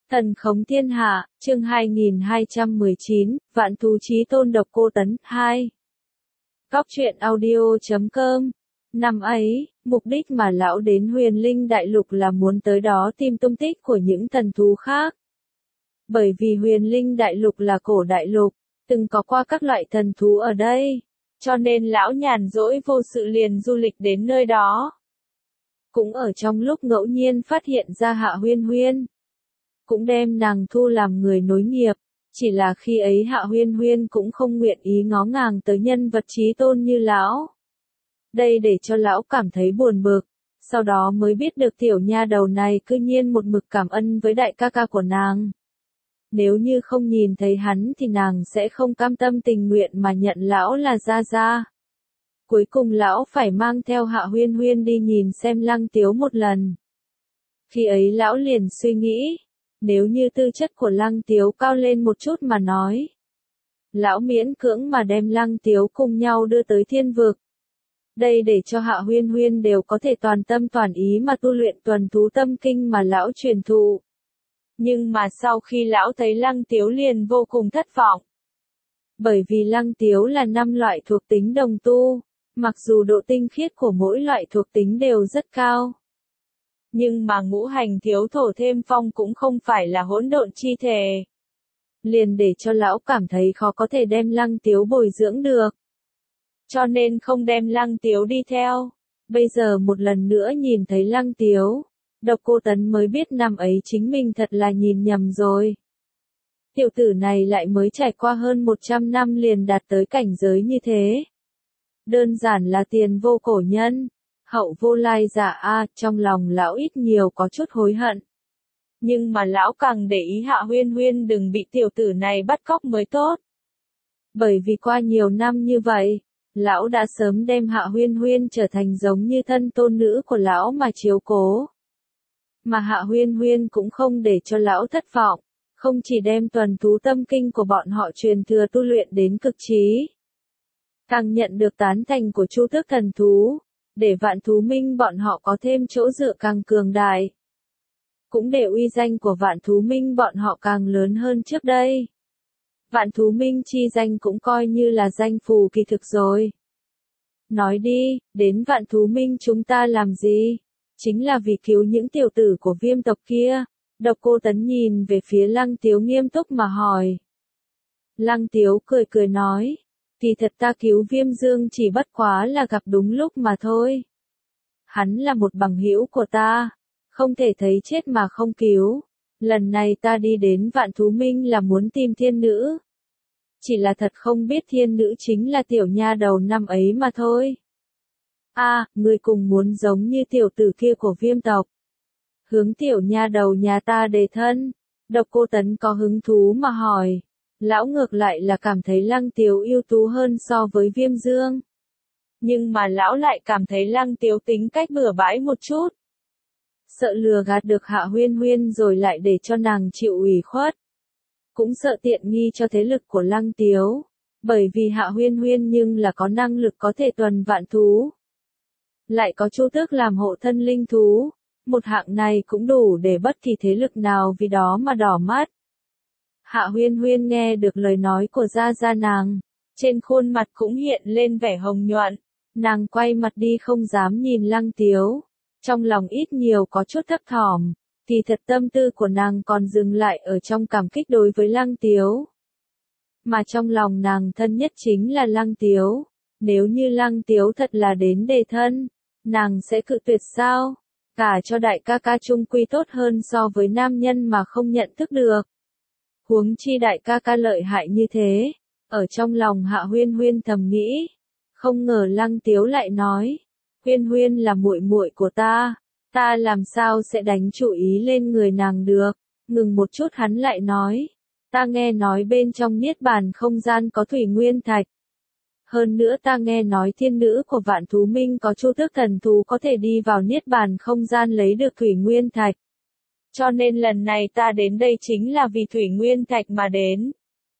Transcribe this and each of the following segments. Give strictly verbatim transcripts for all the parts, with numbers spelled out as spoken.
Thần khống thiên hạ, chương hai nghìn hai trăm mười chín, Vạn thú chí tôn độc cô tấn, hai. Góc truyện audio chấm com. Năm ấy, mục đích mà lão đến huyền linh đại lục là muốn tới đó tìm tung tích của những thần thú khác. Bởi vì huyền linh đại lục là cổ đại lục, từng có qua các loại thần thú ở đây, cho nên lão nhàn rỗi vô sự liền du lịch đến nơi đó. Cũng ở trong lúc ngẫu nhiên phát hiện ra Hạ Huyên Huyên, cũng đem nàng thu làm người nối nghiệp, chỉ là khi ấy Hạ Huyên Huyên cũng không nguyện ý ngó ngàng tới nhân vật chí tôn như lão. Đây để cho lão cảm thấy buồn bực, sau đó mới biết được tiểu nha đầu này cư nhiên một mực cảm ân với đại ca ca của nàng. Nếu như không nhìn thấy hắn thì nàng sẽ không cam tâm tình nguyện mà nhận lão là gia gia. Cuối cùng lão phải mang theo Hạ Huyên Huyên đi nhìn xem Lăng Tiếu một lần. Khi ấy lão liền suy nghĩ, nếu như tư chất của Lăng Tiếu cao lên một chút mà nói, lão miễn cưỡng mà đem Lăng Tiếu cùng nhau đưa tới thiên vực. Đây để cho Hạ Huyên Huyên đều có thể toàn tâm toàn ý mà tu luyện tuần thú tâm kinh mà lão truyền thụ. Nhưng mà sau khi lão thấy Lăng Tiếu liền vô cùng thất vọng. Bởi vì Lăng Tiếu là năm loại thuộc tính đồng tu, mặc dù độ tinh khiết của mỗi loại thuộc tính đều rất cao. Nhưng mà ngũ hành thiếu thổ thêm phong cũng không phải là hỗn độn chi thể. Liền để cho lão cảm thấy khó có thể đem Lăng Tiếu bồi dưỡng được. Cho nên không đem Lăng Tiếu đi theo. Bây giờ một lần nữa nhìn thấy Lăng Tiếu, Độc Cô Tấn mới biết năm ấy chính mình thật là nhìn nhầm rồi. Tiểu tử này lại mới trải qua hơn một trăm năm liền đạt tới cảnh giới như thế. Đơn giản là tiền vô cổ nhân, hậu vô lai giả a, trong lòng lão ít nhiều có chút hối hận. Nhưng mà lão càng để ý Hạ Huyên Huyên đừng bị tiểu tử này bắt cóc mới tốt. Bởi vì qua nhiều năm như vậy, lão đã sớm đem Hạ Huyên Huyên trở thành giống như thân tôn nữ của lão mà chiếu cố. Mà Hạ Huyên Huyên cũng không để cho lão thất vọng, không chỉ đem tuần thú tâm kinh của bọn họ truyền thừa tu luyện đến cực trí, càng nhận được tán thành của Chu Tước thần thú, để Vạn thú minh bọn họ có thêm chỗ dựa càng cường đại. Cũng để uy danh của Vạn thú minh bọn họ càng lớn hơn trước đây. Vạn thú minh chi danh cũng coi như là danh phù kỳ thực rồi. Nói đi, đến Vạn thú minh chúng ta làm gì? Chính là vì cứu những tiểu tử của Viêm tộc kia. Độc Cô Tấn nhìn về phía Lăng Tiếu nghiêm túc mà hỏi. Lăng Tiếu cười cười nói, kỳ thật ta cứu Viêm Dương chỉ bất quá là gặp đúng lúc mà thôi. Hắn là một bằng hữu của ta, không thể thấy chết mà không cứu. Lần này ta đi đến Vạn thú minh là muốn tìm thiên nữ. Chỉ là thật không biết thiên nữ chính là tiểu nha đầu năm ấy mà thôi. A, à, người cùng muốn giống như tiểu tử kia của Viêm tộc. Hướng tiểu nha đầu nhà ta đề thân. Độc Cô Tấn có hứng thú mà hỏi. Lão ngược lại là cảm thấy Lăng Tiếu ưu tú hơn so với Viêm Dương. Nhưng mà lão lại cảm thấy Lăng Tiếu tính cách bừa bãi một chút. Sợ lừa gạt được Hạ Huyên Huyên rồi lại để cho nàng chịu ủy khuất. Cũng sợ tiện nghi cho thế lực của Lăng Tiếu. Bởi vì Hạ Huyên Huyên nhưng là có năng lực có thể tuần vạn thú. Lại có Chu Tước làm hộ thân linh thú. Một hạng này cũng đủ để bất kỳ thế lực nào vì đó mà đỏ mắt. Hạ Huyên Huyên nghe được lời nói của gia gia nàng, trên khuôn mặt cũng hiện lên vẻ hồng nhuận, nàng quay mặt đi không dám nhìn Lăng Tiếu, trong lòng ít nhiều có chút thấp thỏm, kỳ thật tâm tư của nàng còn dừng lại ở trong cảm kích đối với Lăng Tiếu. Mà trong lòng nàng thân nhất chính là Lăng Tiếu, nếu như Lăng Tiếu thật là đến đề thân, nàng sẽ cự tuyệt sao? Cả cho đại ca ca chung quy tốt hơn so với nam nhân mà không nhận thức được. Huống chi đại ca ca lợi hại như thế, ở trong lòng Hạ Huyên Huyên thầm nghĩ, không ngờ Lăng Tiếu lại nói, Huyên Huyên là muội muội của ta, ta làm sao sẽ đánh chủ ý lên người nàng được. Ngừng một chút hắn lại nói, ta nghe nói bên trong niết bàn không gian có thủy nguyên thạch. Hơn nữa ta nghe nói thiên nữ của Vạn thú minh có Chu Tước thần thú có thể đi vào niết bàn không gian lấy được thủy nguyên thạch. Cho nên lần này ta đến đây chính là vì thủy nguyên thạch mà đến.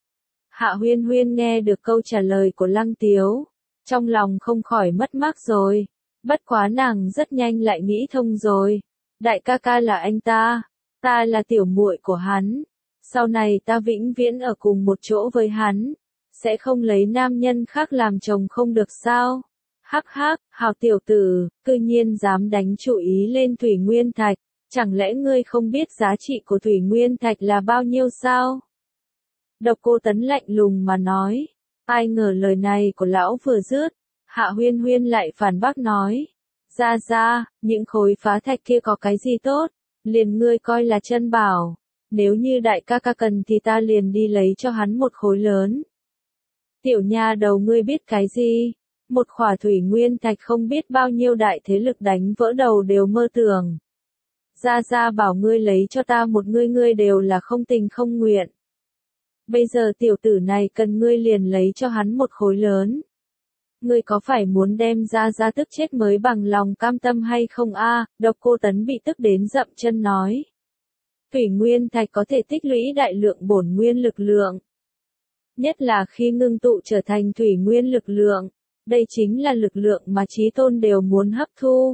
Hạ Huyên Huyên nghe được câu trả lời của Lăng Tiếu, trong lòng không khỏi mất mát rồi. Bất quá nàng rất nhanh lại nghĩ thông rồi. Đại ca ca là anh ta, Ta là tiểu muội của hắn. Sau này ta vĩnh viễn ở cùng một chỗ với hắn. Sẽ không lấy nam nhân khác làm chồng không được sao? Hắc hắc, hào tiểu tử, cư nhiên dám đánh chủ ý lên Thủy Nguyên Thạch. Chẳng lẽ ngươi không biết giá trị của Thủy Nguyên Thạch là bao nhiêu sao? Độc Cô Tấn lạnh lùng mà nói. Ai ngờ lời này của lão vừa dứt, Hạ Huyên Huyên lại phản bác nói. Ra ra, những khối phá thạch kia có cái gì tốt, liền ngươi coi là chân bảo. Nếu như đại ca ca cần thì ta liền đi lấy cho hắn một khối lớn. Tiểu nha đầu ngươi biết cái gì? Một khỏa Thủy Nguyên Thạch không biết bao nhiêu đại thế lực đánh vỡ đầu đều mơ tưởng. Ra ra bảo ngươi lấy cho ta một ngươi ngươi đều là không tình không nguyện. Bây giờ tiểu tử này cần ngươi liền lấy cho hắn một khối lớn. Ngươi có phải muốn đem ra ra tức chết mới bằng lòng cam tâm hay không a? Độc Cô Tấn bị tức đến dậm chân nói. Thủy Nguyên Thạch có thể tích lũy đại lượng bổn nguyên lực lượng. Nhất là khi ngưng tụ trở thành Thủy Nguyên lực lượng. Đây chính là lực lượng mà Chí Tôn đều muốn hấp thu.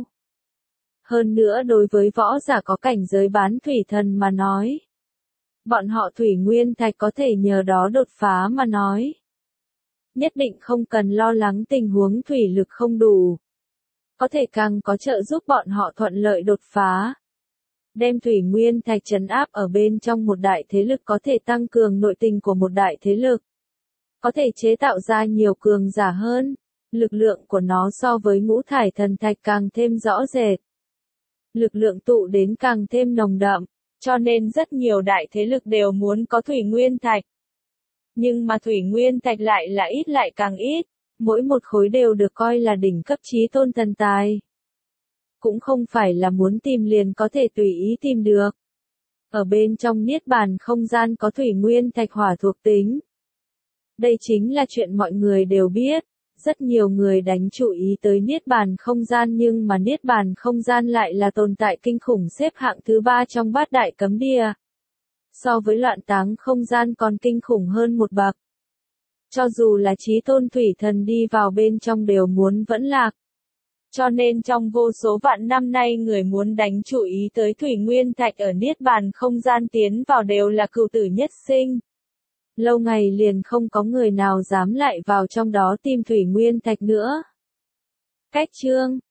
Hơn nữa đối với võ giả có cảnh giới bán thủy thần mà nói. Bọn họ Thủy Nguyên Thạch có thể nhờ đó đột phá mà nói. Nhất định không cần lo lắng tình huống thủy lực không đủ. Có thể càng có trợ giúp bọn họ thuận lợi đột phá. Đem Thủy Nguyên Thạch trấn áp ở bên trong một đại thế lực có thể tăng cường nội tình của một đại thế lực. Có thể chế tạo ra nhiều cường giả hơn. Lực lượng của nó so với ngũ thải thần thạch càng thêm rõ rệt. Lực lượng tụ đến càng thêm nồng đậm, cho nên rất nhiều đại thế lực đều muốn có Thủy Nguyên Thạch. Nhưng mà Thủy Nguyên Thạch lại là ít lại càng ít, mỗi một khối đều được coi là đỉnh cấp Chí Tôn thần tài. Cũng không phải là muốn tìm liền có thể tùy ý tìm được. Ở bên trong Niết Bàn không gian có Thủy Nguyên Thạch hỏa thuộc tính. Đây chính là chuyện mọi người đều biết. Rất nhiều người đánh chú ý tới Niết Bàn không gian nhưng mà Niết Bàn không gian lại là tồn tại kinh khủng xếp hạng thứ ba trong bát đại cấm địa. So với loạn táng không gian còn kinh khủng hơn một bậc. Cho dù là Chí Tôn Thủy Thần đi vào bên trong đều muốn vẫn lạc. Cho nên trong vô số vạn năm nay người muốn đánh chú ý tới Thủy Nguyên Thạch ở Niết Bàn không gian tiến vào đều là cửu tử nhất sinh. Lâu ngày liền không có người nào dám lại vào trong đó tìm Thủy Nguyên Thạch nữa. Cách chương